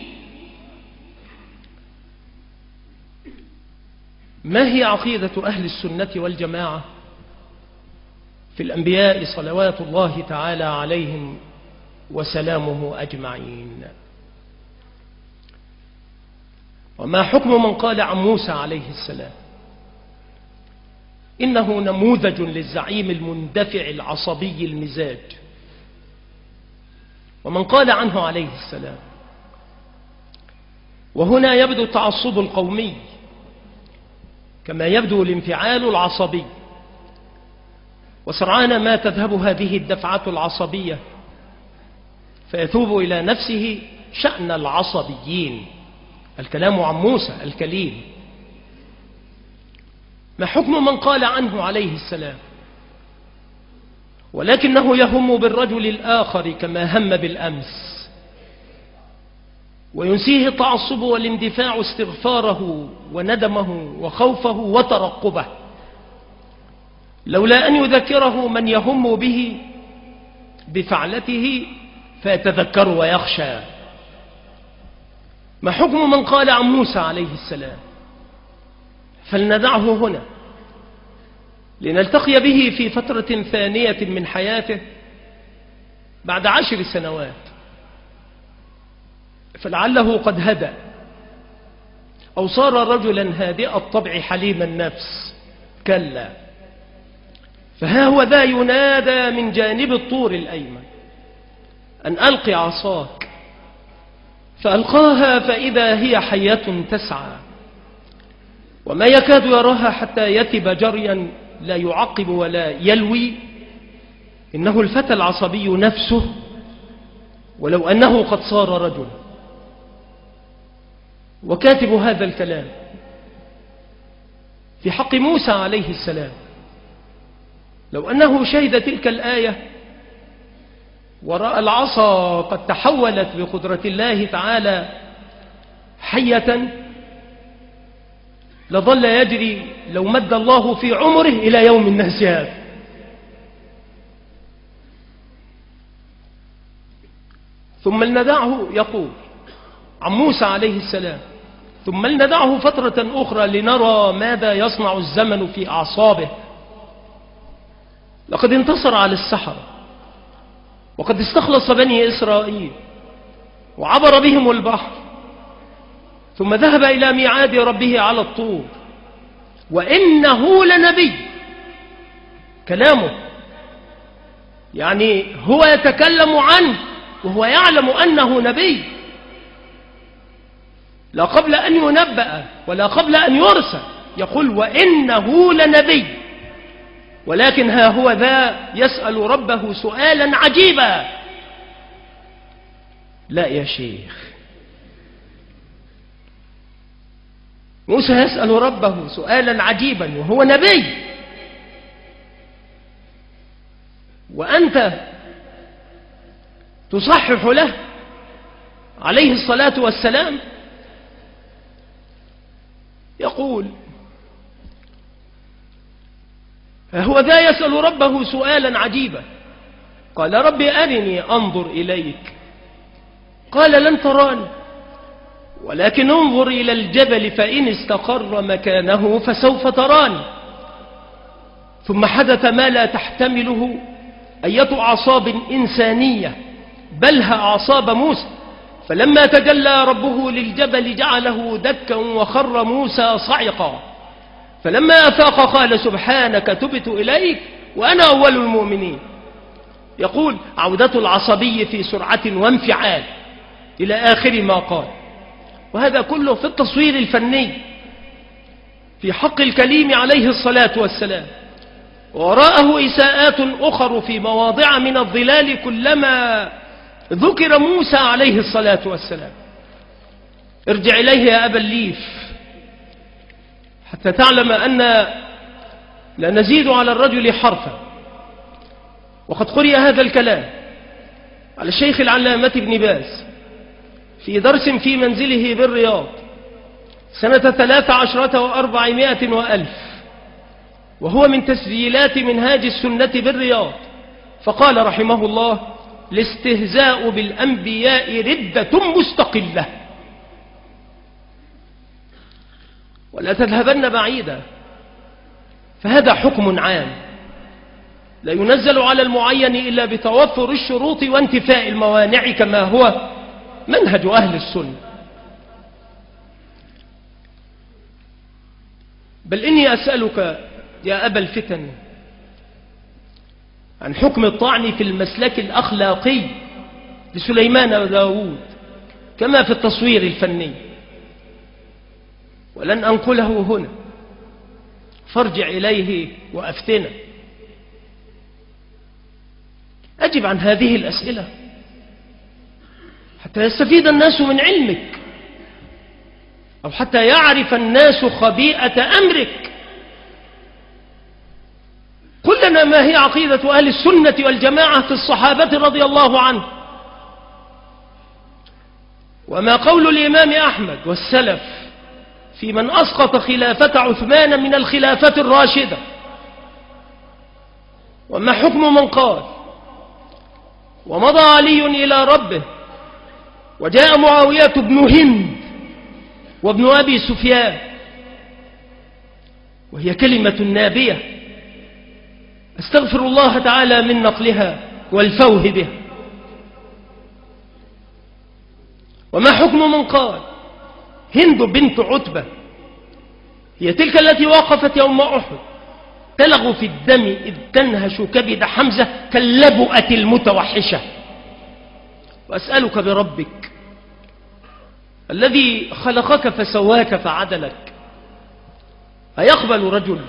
ما هي عقيدة أهل السنة والجماعة في الأنبياء صلوات الله تعالى عليهم وسلامه أجمعين؟ وما حكم من قال عن موسى عليه السلام إنه نموذج للزعيم المندفع العصبي المزاج، ومن قال عنه عليه السلام؟ وهنا يبدو التعصب القومي كما يبدو الانفعال العصبي، وسرعان ما تذهب هذه الدفعة العصبية فيثوب إلى نفسه شأن العصبيين. الكلام عن موسى الكليم. ما حكم من قال عنه عليه السلام ولكنه يهم بالرجل الآخر كما هم بالأمس، وينسيه التعصب والاندفاع استغفاره وندمه وخوفه وترقبه، لولا أن يذكره من يهم به بفعلته فيتذكر ويخشى. ما حكم من قال عن موسى عليه السلام؟ فلندعه هنا لنلتقي به في فترة ثانية من حياته بعد عشر سنوات، فلعله قد هدأ أو صار رجلا هادئ الطبع حليم النفس. كلا، فها هو ذا ينادى من جانب الطور الأيمن أن ألق عصاك، فألقاها فإذا هي حية تسعى، وما يكاد يراها حتى يتب جريا لا يعقب ولا يلوي. إنه الفتى العصبي نفسه، ولو أنه قد صار رجل. وكاتب هذا الكلام في حق موسى عليه السلام، لو أنه شهد تلك الآية ورأى العصا قد تحولت بقدرة الله تعالى حية، لظل يجري لو مد الله في عمره إلى يوم الناس هذا. ثم لندعه يقول عن موسى عليه السلام: ثم لندعه فترة أخرى لنرى ماذا يصنع الزمن في أعصابه. لقد انتصر على السحرة، وقد استخلص بني إسرائيل وعبر بهم البحر، ثم ذهب إلى ميعاد ربه على الطور، وإنه لنبي. كلامه يعني هو يتكلم عنه وهو يعلم أنه نبي، لا قبل أن ينبأ ولا قبل أن يرسل، يقول وإنه لنبي. ولكن ها هو ذا يسأل ربه سؤالا عجيبا. لا يا شيخ، موسى يسأل ربه سؤالا عجيبا وهو نبي، وأنت تصحح له عليه الصلاة والسلام. يقول هو ذا يسأل ربه سؤالا عجيبا، قال رب أرني أنظر إليك، قال لن تراني ولكن انظر إلى الجبل فإن استقر مكانه فسوف تراني. ثم حدث ما لا تحتمله أية أعصاب إنسانية، بلها أعصاب موسى. فلما تجلى ربه للجبل جعله دكا وخر موسى صعقا، فلما أفاق قال سبحانك تبت إليك وأنا أول المؤمنين. يقول عودة العصبي في سرعة وانفعال إلى آخر ما قال. وهذا كله في التصوير الفني في حق الكليم عليه الصلاة والسلام. وراءه إساءات أخر في مواضع من الظلال كلما ذكر موسى عليه الصلاة والسلام. ارجع إليه يا أبا الليف حتى تعلم أن لا نزيد على الرجل حرفا. وقد قرئ هذا الكلام على الشيخ العلامة ابن باز في درس في منزله بالرياض سنة ثلاث عشرة وأربعمائة وألف، وهو من تسجيلات منهاج السنة بالرياض. فقال رحمه الله: الاستهزاء بالأنبياء ردة مستقلة. ولا تذهبن بعيدا، فهذا حكم عام لا ينزل على المعين إلا بتوفر الشروط وانتفاء الموانع، كما هو منهج أهل السنة. بل إني أسألك يا أبا الفتن عن حكم الطعن في المسلك الأخلاقي لسليمان وداود كما في التصوير الفني، ولن أنقله هنا، فارجع إليه وأفتنا. أجب عن هذه الأسئلة حتى يستفيد الناس من علمك، أو حتى يعرف الناس خبيئة أمرك. قل لنا ما هي عقيدة أهل السنة والجماعة في الصحابة رضي الله عنهم، وما قول الإمام أحمد والسلف في من أسقط خلافة عثمان من الخلافة الراشدة، وما حكم من قال ومضى علي إلى ربه وجاء معاوية بن هند وابن أبي سفيان، وهي كلمة نابية استغفر الله تعالى من نقلها والفوه بها. وما حكم من قال هند بنت عتبة هي تلك التي وقفت يوم أحد تلغ في الدم إذ تنهش كبد حمزة كاللبؤة المتوحشة. وأسألك بربك الذي خلقك فسواك فعدلك، أيقبل رجل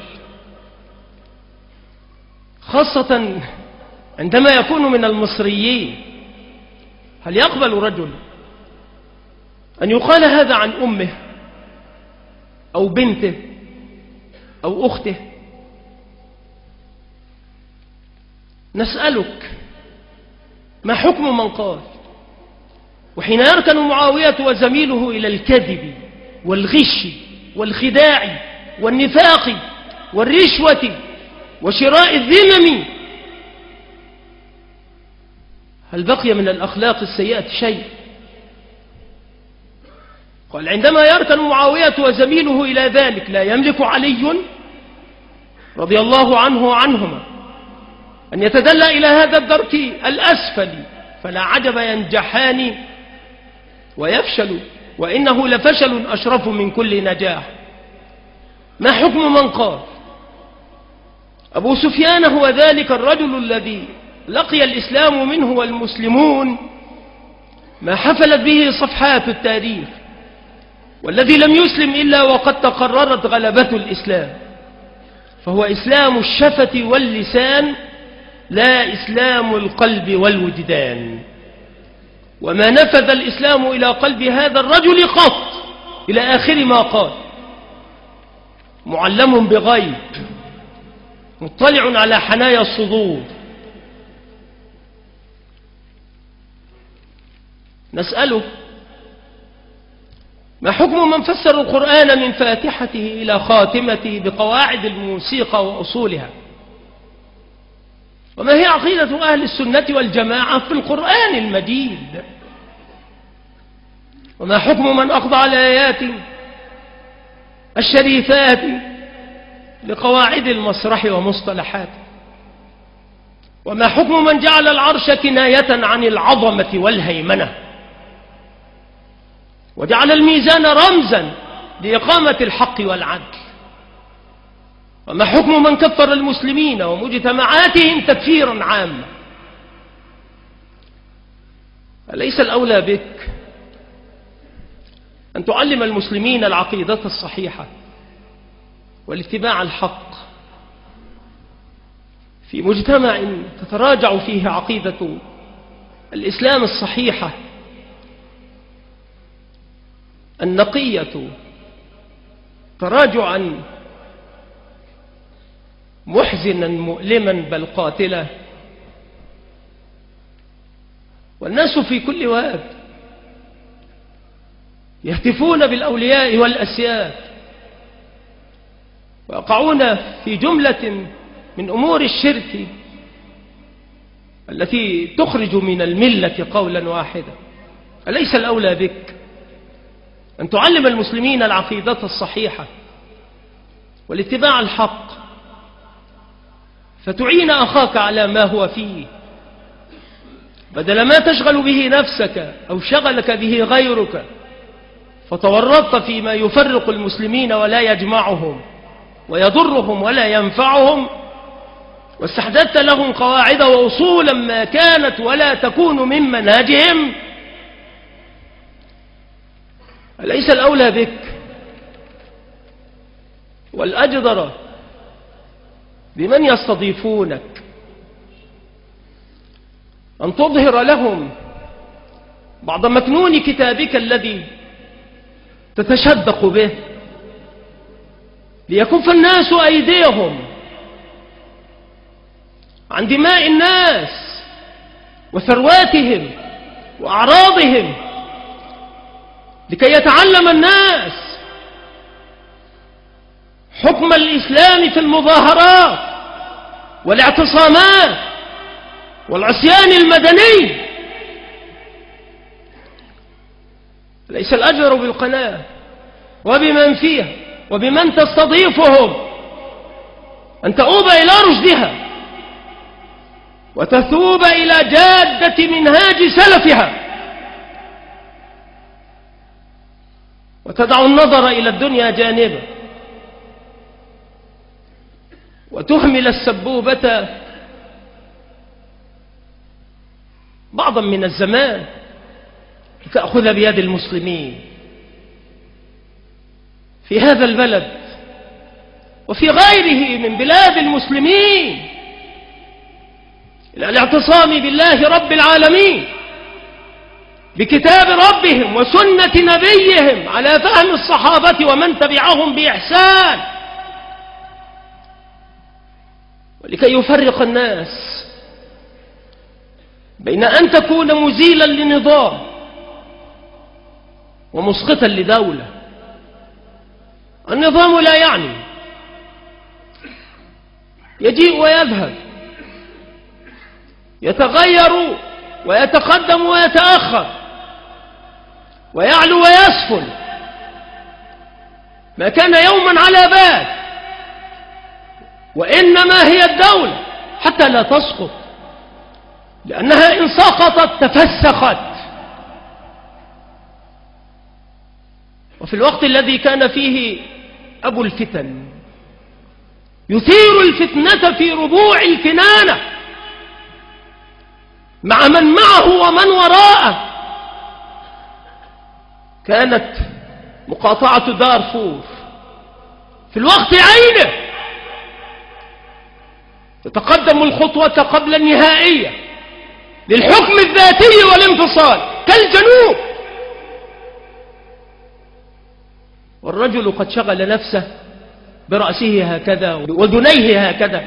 خاصة عندما يكون من المصريين، هل يقبل رجل أن يقال هذا عن أمه أو بنته أو أخته؟ نسألك ما حكم من قال وحين يركن معاوية وزميله إلى الكذب والغش والخداع والنفاق والرشوة وشراء الذمم، هل بقي من الأخلاق السيئة شيء؟ قال عندما يركن معاوية وزميله إلى ذلك لا يملك علي رضي الله عنه وعنهما أن يتدلى إلى هذا الدرك الأسفل، فلا عجب ينجحان ويفشل، وإنه لفشل أشرف من كل نجاح. ما حكم من قال أبو سفيان هو ذلك الرجل الذي لقي الإسلام منه والمسلمون ما حفلت به صفحات التاريخ، والذي لم يسلم إلا وقد تقررت غلبة الإسلام، فهو إسلام الشفة واللسان لا إسلام القلب والوجدان. وما نفذ الإسلام إلى قلب هذا الرجل قط إلى آخر ما قال. معلم بغيب مطلع على حنايا الصدور. نسأله ما حكم من فسر القرآن من فاتحته إلى خاتمته بقواعد الموسيقى وأصولها؟ وما هي عقيدة أهل السنة والجماعة في القرآن المجيد؟ وما حكم من أخضع الآيات الشريفات لقواعد المسرح ومصطلحاته؟ وما حكم من جعل العرش كناية عن العظمة والهيمنة وجعل الميزان رمزا لإقامة الحق والعدل؟ وما حكم من كفر المسلمين ومجتمعاتهم تكفيرا عاما؟ أليس الأولى بك أن تعلم المسلمين العقيدة الصحيحة والاتباع الحق في مجتمع تتراجع فيه عقيدة الإسلام الصحيحة النقية تراجعا محزنا مؤلما بل قاتلا، والناس في كل واد يهتفون بالأولياء والأسياد ويقعون في جملة من أمور الشرك التي تخرج من الملة قولا واحدا. أليس الأولى بك أن تعلم المسلمين العقيدة الصحيحة والاتباع الحق فتعين أخاك على ما هو فيه بدل ما تشغل به نفسك أو شغلك به غيرك فتورطت فيما يفرق المسلمين ولا يجمعهم ويضرهم ولا ينفعهم، واستحدثت لهم قواعد وأصولا ما كانت ولا تكون من منهجهم. أليس الأولى بك والأجدر بمن يستضيفونك أن تظهر لهم بعض مكنون كتابك الذي تتشدق به، ليكف الناس أيديهم عن دماء الناس وثرواتهم وأعراضهم، لكي يتعلم الناس حكم الإسلام في المظاهرات والاعتصامات والعصيان المدني. ليس الأجر بالقناة وبمن فيها وبمن تستضيفهم أن تؤوب إلى رشدها وتثوب إلى جادة منهاج سلفها، وتدع النظر إلى الدنيا جانبا، وتهمل السبوبة بعضا من الزمان لتأخذ بيد المسلمين في هذا البلد وفي غيره من بلاد المسلمين إلى الاعتصام بالله رب العالمين، بكتاب ربهم وسنة نبيهم على فهم الصحابة ومن تبعهم بإحسان، ولكي يفرق الناس بين أن تكون مزيلا لنظام ومسقطا لدولة. النظام لا يعني، يجيء ويذهب، يتغير ويتقدم ويتأخر، ويعلو ويسفل، ما كان يوما على بال، وإنما هي الدولة حتى لا تسقط، لأنها إن سقطت تفسخت. وفي الوقت الذي كان فيه أبو الفتن يثير الفتنة في ربوع الكنانة مع من معه ومن وراءه، كانت مقاطعة دارفور في الوقت عينه تتقدم الخطوة قبل النهائية للحكم الذاتي والانفصال كالجنوب، والرجل قد شغل نفسه برأسه هكذا وذنيه هكذا.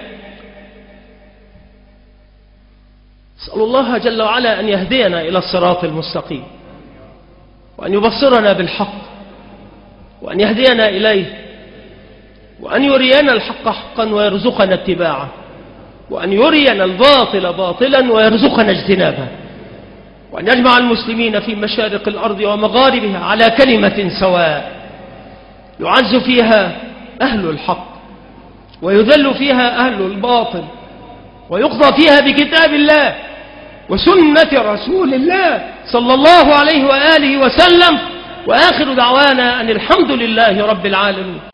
أسأل الله جل وعلا أن يهدينا إلى الصراط المستقيم، وأن يبصرنا بالحق، وأن يهدينا إليه، وأن يرينا الحق حقا ويرزقنا اتباعه، وأن يرينا الباطل باطلا ويرزقنا اجتنابه، وأن يجمع المسلمين في مشارق الأرض ومغاربها على كلمة سواء يعز فيها أهل الحق ويذل فيها أهل الباطل، ويقضى فيها بكتاب الله وسنة رسول الله صلى الله عليه وآله وسلم. وآخر دعوانا أن الحمد لله رب العالمين.